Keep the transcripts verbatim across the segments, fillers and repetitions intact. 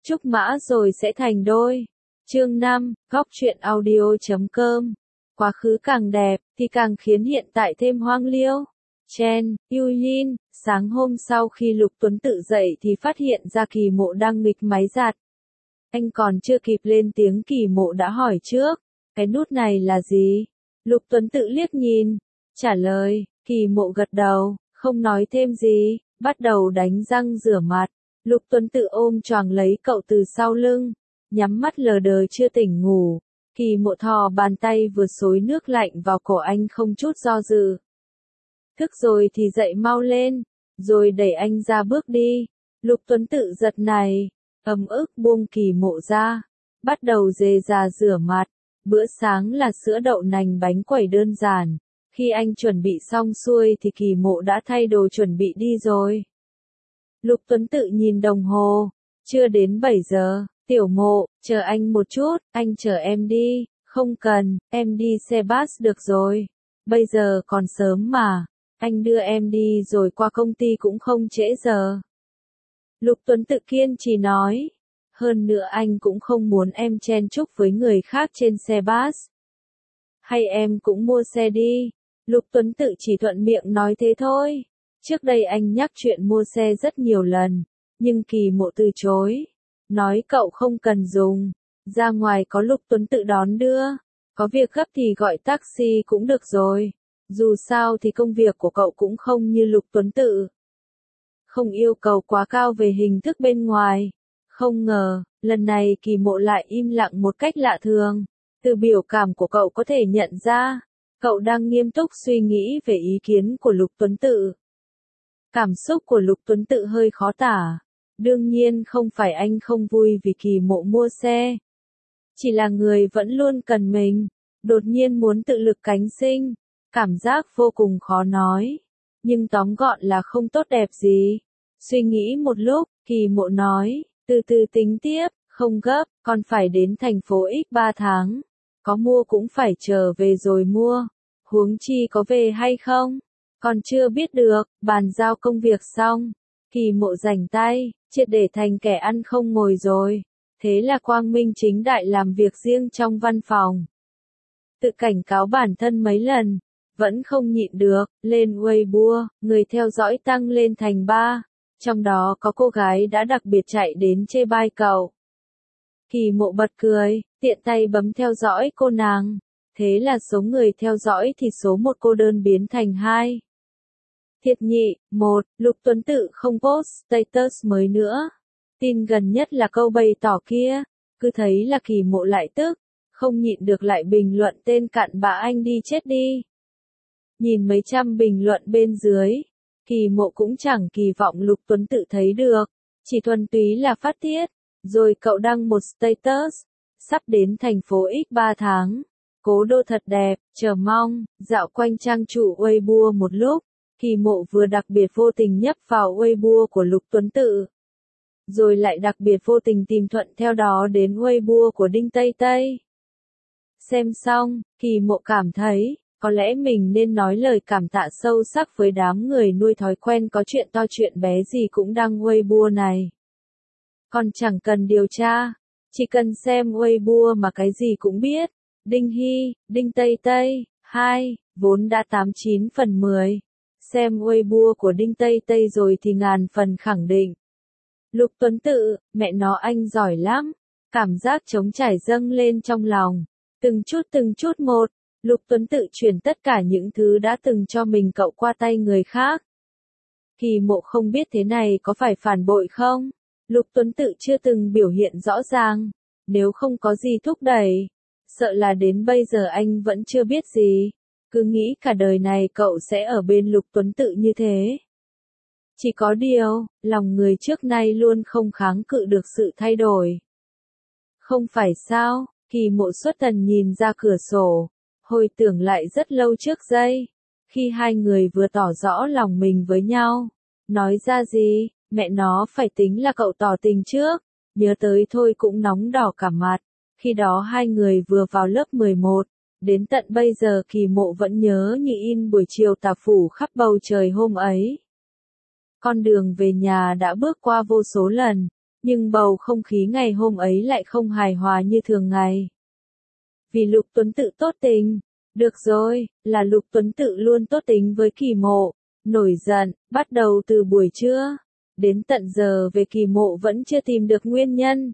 Trúc mã rồi sẽ thành đôi. Chương năm, góc truyện audio chấm com. Quá khứ càng đẹp, thì càng khiến hiện tại thêm hoang liêu. Chen, Yulin, sáng hôm sau khi Lục Tuấn tự dậy thì phát hiện ra Kỳ Mộ đang nghịch máy giặt. Anh còn chưa kịp lên tiếng Kỳ Mộ đã hỏi trước, cái nút này là gì? Lục Tuấn tự liếc nhìn, trả lời, Kỳ Mộ gật đầu, không nói thêm gì, bắt đầu đánh răng rửa mặt. Lục Tuấn tự ôm choàng lấy cậu từ sau lưng, nhắm mắt lờ đờ chưa tỉnh ngủ. Kỳ Mộ thò bàn tay vừa xối nước lạnh vào cổ anh không chút do dự. Thức rồi thì dậy mau lên, rồi đẩy anh ra bước đi. Lục Tuấn tự giật này, ấm ức buông Kỳ Mộ ra, bắt đầu dề già rửa mặt. Bữa sáng là sữa đậu nành bánh quẩy đơn giản. Khi anh chuẩn bị xong xuôi thì Kỳ Mộ đã thay đồ chuẩn bị đi rồi. Lục Tuấn tự nhìn đồng hồ, chưa đến bảy giờ, Tiểu Mộ, chờ anh một chút, anh chờ em đi, không cần, em đi xe bus được rồi, bây giờ còn sớm mà, anh đưa em đi rồi qua công ty cũng không trễ giờ. Lục Tuấn tự kiên trì nói, hơn nữa anh cũng không muốn em chen chúc với người khác trên xe bus. Hay em cũng mua xe đi, Lục Tuấn tự chỉ thuận miệng nói thế thôi. Trước đây anh nhắc chuyện mua xe rất nhiều lần, nhưng Kỳ Mộ từ chối. Nói cậu không cần dùng, ra ngoài có Lục Tuấn tự đón đưa, có việc gấp thì gọi taxi cũng được rồi. Dù sao thì công việc của cậu cũng không như Lục Tuấn tự. Không yêu cầu quá cao về hình thức bên ngoài. Không ngờ, lần này Kỳ Mộ lại im lặng một cách lạ thường. Từ biểu cảm của cậu có thể nhận ra, cậu đang nghiêm túc suy nghĩ về ý kiến của Lục Tuấn tự. Cảm xúc của Lục Tuấn tự hơi khó tả. Đương nhiên không phải anh không vui vì Kỳ Mộ mua xe. Chỉ là người vẫn luôn cần mình, đột nhiên muốn tự lực cánh sinh. Cảm giác vô cùng khó nói. Nhưng tóm gọn là không tốt đẹp gì. Suy nghĩ một lúc, Kỳ Mộ nói, từ từ tính tiếp, không gấp, còn phải đến thành phố X ba tháng. Có mua cũng phải chờ về rồi mua. Huống chi có về hay không? Còn chưa biết được, bàn giao công việc xong. Kỳ Mộ rảnh tay, triệt để thành kẻ ăn không ngồi rồi. Thế là quang minh chính đại làm việc riêng trong văn phòng. Tự cảnh cáo bản thân mấy lần, vẫn không nhịn được, lên Weibo, người theo dõi tăng lên thành ba. Trong đó có cô gái đã đặc biệt chạy đến chê bai cậu. Kỳ Mộ bật cười, tiện tay bấm theo dõi cô nàng. Thế là số người theo dõi thì số một cô đơn biến thành hai. Thiệt nhị, một, Lục Tuấn tự không post status mới nữa. Tin gần nhất là câu bày tỏ kia, cứ thấy là Kỳ Mộ lại tức, không nhịn được lại bình luận tên cặn bã anh đi chết đi. Nhìn mấy trăm bình luận bên dưới, Kỳ Mộ cũng chẳng kỳ vọng Lục Tuấn tự thấy được, chỉ thuần túy là phát tiết. Rồi cậu đăng một status, sắp đến thành phố X ba tháng, cố đô thật đẹp, chờ mong, dạo quanh trang chủ Weibo một lúc. Kỳ Mộ vừa đặc biệt vô tình nhấp vào Weibo của Lục Tuấn tự. Rồi lại đặc biệt vô tình tìm thuận theo đó đến Weibo của Đinh Tây Tây. Xem xong, Kỳ Mộ cảm thấy, có lẽ mình nên nói lời cảm tạ sâu sắc với đám người nuôi thói quen có chuyện to chuyện bé gì cũng đăng Weibo này. Còn chẳng cần điều tra, chỉ cần xem Weibo mà cái gì cũng biết. Đinh Hy, Đinh Tây Tây, hai, vốn đã tám chín phần mười. Xem Weibo của Đinh Tây Tây rồi thì ngàn phần khẳng định. Lục Tuấn tự, mẹ nó anh giỏi lắm. Cảm giác trống trải dâng lên trong lòng. Từng chút từng chút một, Lục Tuấn tự chuyển tất cả những thứ đã từng cho mình cậu qua tay người khác. Kỳ Mộ không biết thế này có phải phản bội không? Lục Tuấn tự chưa từng biểu hiện rõ ràng. Nếu không có gì thúc đẩy, sợ là đến bây giờ anh vẫn chưa biết gì. Cứ nghĩ cả đời này cậu sẽ ở bên Lục Tuấn tự như thế. Chỉ có điều, lòng người trước nay luôn không kháng cự được sự thay đổi. Không phải sao? Kỳ Mộ xuất thần nhìn ra cửa sổ, hồi tưởng lại rất lâu trước đây, khi hai người vừa tỏ rõ lòng mình với nhau. Nói ra gì, mẹ nó phải tính là cậu tỏ tình trước, nhớ tới thôi cũng nóng đỏ cả mặt. Khi đó hai người vừa vào lớp mười một, đến tận bây giờ Kỳ Mộ vẫn nhớ như in buổi chiều tà phủ khắp bầu trời hôm ấy. Con đường về nhà đã bước qua vô số lần, Nhưng bầu không khí ngày hôm ấy lại không hài hòa như thường ngày. Vì Lục Tuấn Tự tốt tình. Được rồi, là Lục Tuấn Tự luôn tốt tính với Kỳ Mộ. Nổi giận, bắt đầu từ buổi trưa. Đến tận giờ về Kỳ Mộ vẫn chưa tìm được nguyên nhân.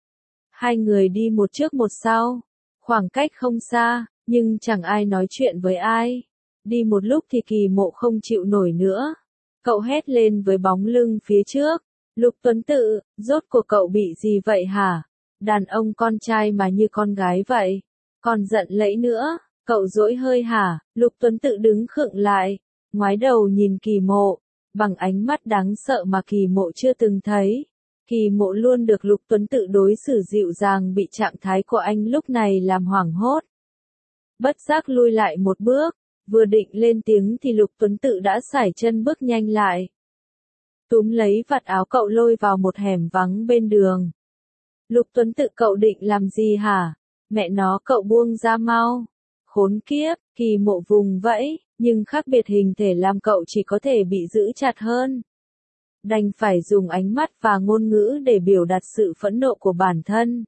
Hai người đi một trước một sau. Khoảng cách không xa, nhưng chẳng ai nói chuyện với ai. Đi một lúc thì Kỳ Mộ không chịu nổi nữa. Cậu hét lên với bóng lưng phía trước. Lục Tuấn Tự, rốt cuộc cậu bị gì vậy hả? Đàn ông con trai mà như con gái vậy. Còn giận lẫy nữa, cậu dỗi hơi hả? Lục Tuấn Tự đứng khựng lại, ngoái đầu nhìn Kỳ Mộ, bằng ánh mắt đáng sợ mà Kỳ Mộ chưa từng thấy. Kỳ Mộ luôn được Lục Tuấn Tự đối xử dịu dàng, bị trạng thái của anh lúc này làm hoảng hốt. Bất giác lui lại một bước, vừa định lên tiếng thì Lục Tuấn Tự đã sải chân bước nhanh lại. Túm lấy vạt áo cậu lôi vào một hẻm vắng bên đường. Lục Tuấn Tự, cậu định làm gì hả? Mẹ nó, cậu buông ra mau. Khốn kiếp, Kỳ Mộ vùng vẫy, nhưng khác biệt hình thể làm cậu chỉ có thể bị giữ chặt hơn. Đành phải dùng ánh mắt và ngôn ngữ để biểu đạt sự phẫn nộ của bản thân.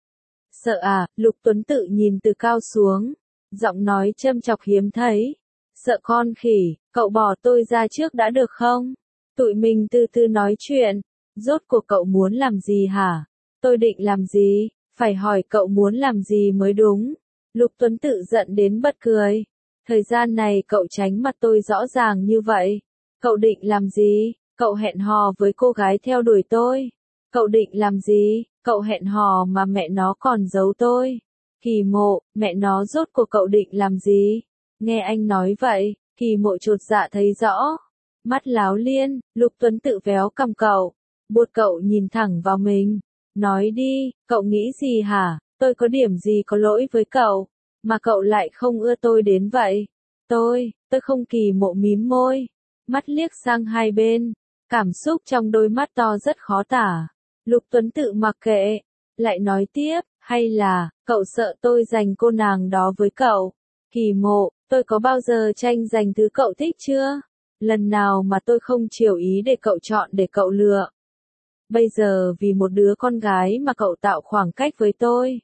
Sợ à? Lục Tuấn Tự nhìn từ cao xuống, giọng nói châm chọc hiếm thấy. Sợ con khỉ, cậu bỏ tôi ra trước đã được không? Tụi mình từ từ nói chuyện. Rốt cuộc cậu muốn làm gì hả? Tôi định làm gì? Phải hỏi cậu muốn làm gì mới đúng. Lục Tuấn Tự giận đến bật cười. Thời gian này cậu tránh mặt tôi rõ ràng như vậy. Cậu định làm gì? Cậu hẹn hò với cô gái theo đuổi tôi. Cậu định làm gì? Cậu hẹn hò mà mẹ nó còn giấu tôi. Kỳ Mộ, mẹ nó rốt cuộc cậu định làm gì? Nghe anh nói vậy, Kỳ Mộ chột dạ thấy rõ. Mắt láo liên, Lục Tuấn Tự véo cằm cậu. Buộc cậu nhìn thẳng vào mình. Nói đi, cậu nghĩ gì hả? Tôi có điểm gì có lỗi với cậu, mà cậu lại không ưa tôi đến vậy? Tôi, tôi không. Kỳ Mộ mím môi, mắt liếc sang hai bên, cảm xúc trong đôi mắt to rất khó tả. Lục Tuấn Tự mặc kệ, lại nói tiếp, hay là, cậu sợ tôi giành cô nàng đó với cậu? Kỳ Mộ, tôi có bao giờ tranh giành thứ cậu thích chưa? Lần nào mà tôi không chiều ý để cậu chọn để cậu lựa? Bây giờ vì một đứa con gái mà cậu tạo khoảng cách với tôi.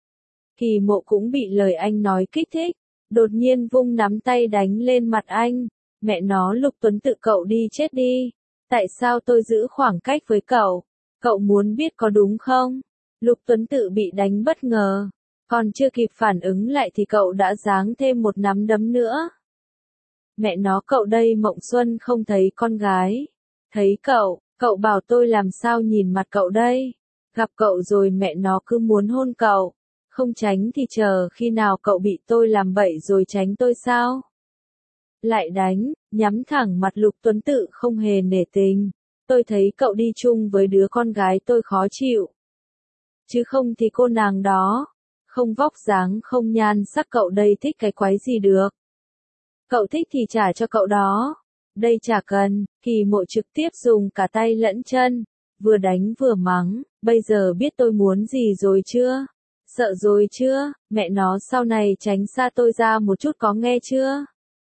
Kỳ Mộ cũng bị lời anh nói kích thích, đột nhiên vung nắm tay đánh lên mặt anh. Mẹ nó, Lục Tuấn Tự, cậu đi chết đi. Tại sao tôi giữ khoảng cách với cậu? Cậu muốn biết có đúng không? Lục Tuấn Tự bị đánh bất ngờ, còn chưa kịp phản ứng lại thì cậu đã giáng thêm một nắm đấm nữa. Mẹ nó, cậu đây Mộng Xuân không thấy con gái. Thấy cậu, cậu bảo tôi làm sao nhìn mặt cậu đây. Gặp cậu rồi mẹ nó cứ muốn hôn cậu. Không tránh thì chờ khi nào cậu bị tôi làm bậy rồi tránh tôi sao? Lại đánh, nhắm thẳng mặt Lục Tuấn Tự không hề nể tình. Tôi thấy cậu đi chung với đứa con gái tôi khó chịu. Chứ không thì cô nàng đó, không vóc dáng không nhan sắc, cậu đây thích cái quái gì được. Cậu thích thì trả cho cậu đó. Đây chả cần. Kỳ Mộ trực tiếp dùng cả tay lẫn chân, vừa đánh vừa mắng. Bây giờ biết tôi muốn gì rồi chưa? Sợ rồi chưa? Mẹ nó, sau này tránh xa tôi ra một chút có nghe chưa?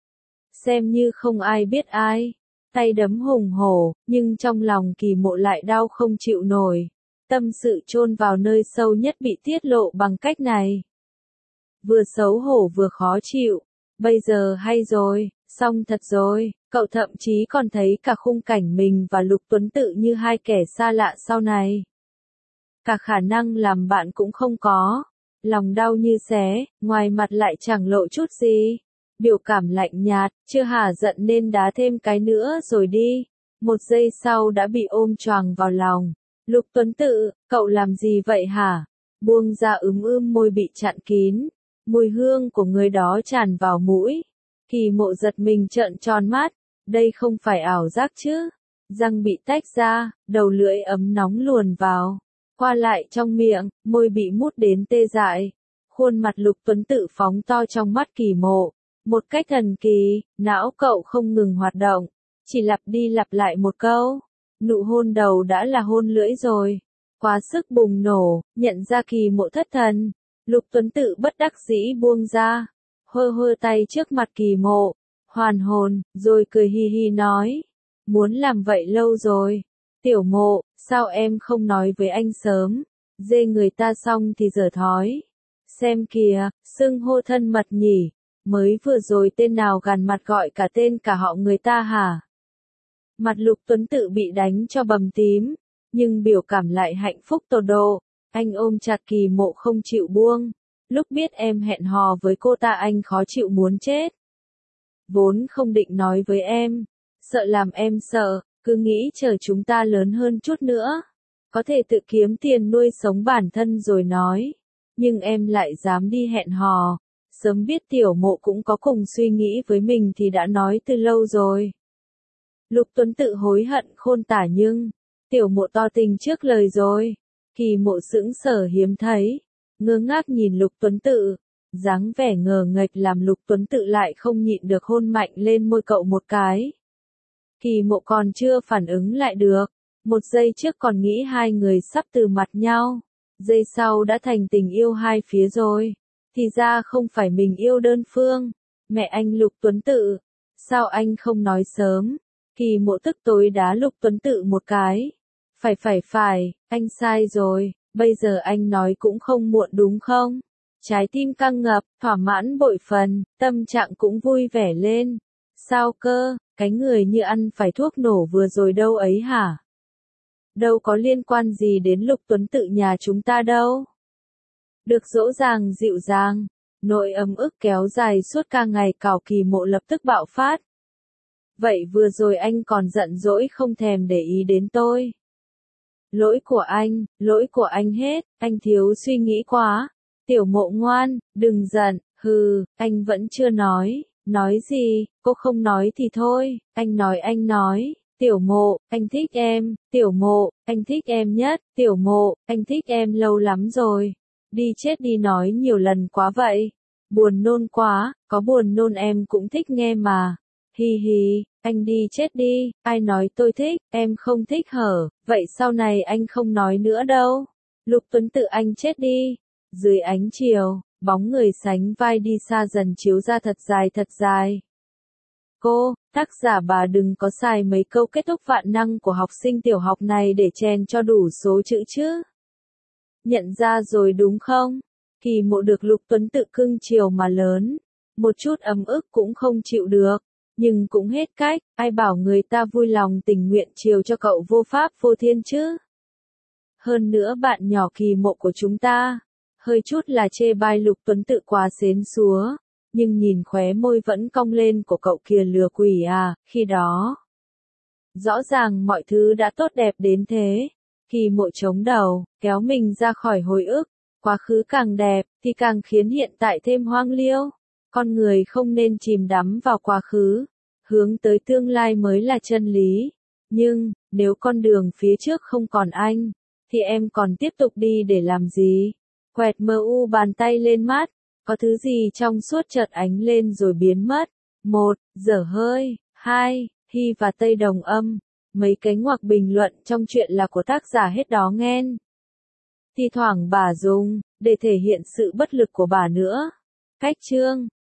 Xem như không ai biết ai. Tay đấm hùng hổ, nhưng trong lòng Kỳ Mộ lại đau không chịu nổi. Tâm sự chôn vào nơi sâu nhất bị tiết lộ bằng cách này. Vừa xấu hổ vừa khó chịu. Bây giờ hay rồi, xong thật rồi. Cậu thậm chí còn thấy cả khung cảnh mình và Lục Tuấn Tự như hai kẻ xa lạ sau này. Cả khả năng làm bạn cũng không có. Lòng đau như xé, ngoài mặt lại chẳng lộ chút gì. Biểu cảm lạnh nhạt, chưa hả giận nên đá thêm cái nữa rồi đi. Một giây sau đã bị ôm choàng vào lòng. Lục Tuấn Tự, cậu làm gì vậy hả? Buông ra, ướm ướm môi bị chặn kín. Mùi hương của người đó tràn vào mũi. Kỳ Mộ giật mình trợn tròn mắt. Đây không phải ảo giác chứ? Răng bị tách ra, đầu lưỡi ấm nóng luồn vào. Qua lại trong miệng, môi bị mút đến tê dại. Khuôn mặt Lục Tuấn Tự phóng to trong mắt Kỳ Mộ. Một cách thần kỳ, não cậu không ngừng hoạt động. Chỉ lặp đi lặp lại một câu. Nụ hôn đầu đã là hôn lưỡi rồi. Quá sức bùng nổ, nhận ra Kỳ Mộ thất thần. Lục Tuấn Tự bất đắc dĩ buông ra. Hơ hơ tay trước mặt Kỳ Mộ. Hoàn hồn, rồi cười hi hi nói. Muốn làm vậy lâu rồi. Tiểu Mộ, sao em không nói với anh sớm? Dê người ta xong thì dở thói. Xem kìa, xưng hô thân mật nhỉ. Mới vừa rồi tên nào gàn mặt gọi cả tên cả họ người ta hả? Mặt Lục Tuấn Tự bị đánh cho bầm tím, nhưng biểu cảm lại hạnh phúc tột độ. Anh ôm chặt Kỳ Mộ không chịu buông. Lúc biết em hẹn hò với cô ta anh khó chịu muốn chết. Vốn không định nói với em, sợ làm em sợ, cứ nghĩ chờ chúng ta lớn hơn chút nữa, có thể tự kiếm tiền nuôi sống bản thân rồi nói. Nhưng em lại dám đi hẹn hò, sớm biết Tiểu Mộ cũng có cùng suy nghĩ với mình thì đã nói từ lâu rồi. Lục Tuấn Tự hối hận khôn tả nhưng, Tiểu Mộ to tình trước lời rồi. Kỳ Mộ sững sờ hiếm thấy, ngơ ngác nhìn Lục Tuấn Tự, dáng vẻ ngờ nghệch làm Lục Tuấn Tự lại không nhịn được hôn mạnh lên môi cậu một cái. Kỳ Mộ còn chưa phản ứng lại được, một giây trước còn nghĩ hai người sắp từ mặt nhau, giây sau đã thành tình yêu hai phía rồi. Thì ra không phải mình yêu đơn phương. Mẹ anh Lục Tuấn Tự, sao anh không nói sớm? Kỳ Mộ tức tối đá Lục Tuấn Tự một cái. Phải phải phải, anh sai rồi, bây giờ anh nói cũng không muộn đúng không? Trái tim căng ngập, thỏa mãn bội phần, tâm trạng cũng vui vẻ lên. Sao cơ, cái người như ăn phải thuốc nổ vừa rồi đâu ấy hả? Đâu có liên quan gì đến Lục Tuấn Tự nhà chúng ta đâu. Được dỗ dàng dịu dàng, nỗi ấm ức kéo dài suốt cả ngày cào Kỳ Mộ lập tức bạo phát. Vậy vừa rồi anh còn giận dỗi không thèm để ý đến tôi. Lỗi của anh, lỗi của anh hết, anh thiếu suy nghĩ quá. Tiểu Mộ ngoan, đừng giận, hừ, anh vẫn chưa nói, nói gì, cô không nói thì thôi, anh nói anh nói. Tiểu Mộ, anh thích em, Tiểu Mộ, anh thích em nhất, Tiểu Mộ, anh thích em lâu lắm rồi. Đi chết đi nói nhiều lần quá vậy. Buồn nôn quá, có buồn nôn em cũng thích nghe mà. Hi hi, anh đi chết đi, ai nói tôi thích, em không thích hở, vậy sau này anh không nói nữa đâu. Lục Tuấn Tự anh chết đi. Dưới ánh chiều, bóng người sánh vai đi xa dần chiếu ra thật dài thật dài. Cô, tác giả bà đừng có xài mấy câu kết thúc vạn năng của học sinh tiểu học này để chèn cho đủ số chữ chứ. Nhận ra rồi đúng không? Kỳ Mộ được Lục Tuấn Tự cưng chiều mà lớn, một chút ấm ức cũng không chịu được, nhưng cũng hết cách, ai bảo người ta vui lòng tình nguyện chiều cho cậu vô pháp vô thiên chứ. Hơn nữa bạn nhỏ Kỳ Mộ của chúng ta, hơi chút là chê bai Lục Tuấn Tự quá xến xúa, nhưng nhìn khóe môi vẫn cong lên của cậu kìa lừa quỷ à, khi đó. Rõ ràng mọi thứ đã tốt đẹp đến thế. Kỳ Mộ chống đầu, kéo mình ra khỏi hồi ức. Quá khứ càng đẹp, thì càng khiến hiện tại thêm hoang liêu. Con người không nên chìm đắm vào quá khứ. Hướng tới tương lai mới là chân lý. Nhưng, nếu con đường phía trước không còn anh, thì em còn tiếp tục đi để làm gì? Quẹt mờ u bàn tay lên mắt. Có thứ gì trong suốt chợt ánh lên rồi biến mất. Một, dở hơi. Hai, Hy và Tây đồng âm. Mấy cái ngoặc bình luận trong chuyện là của tác giả hết đó nghen. Thi thoảng bà dùng, để thể hiện sự bất lực của bà nữa. Cách chương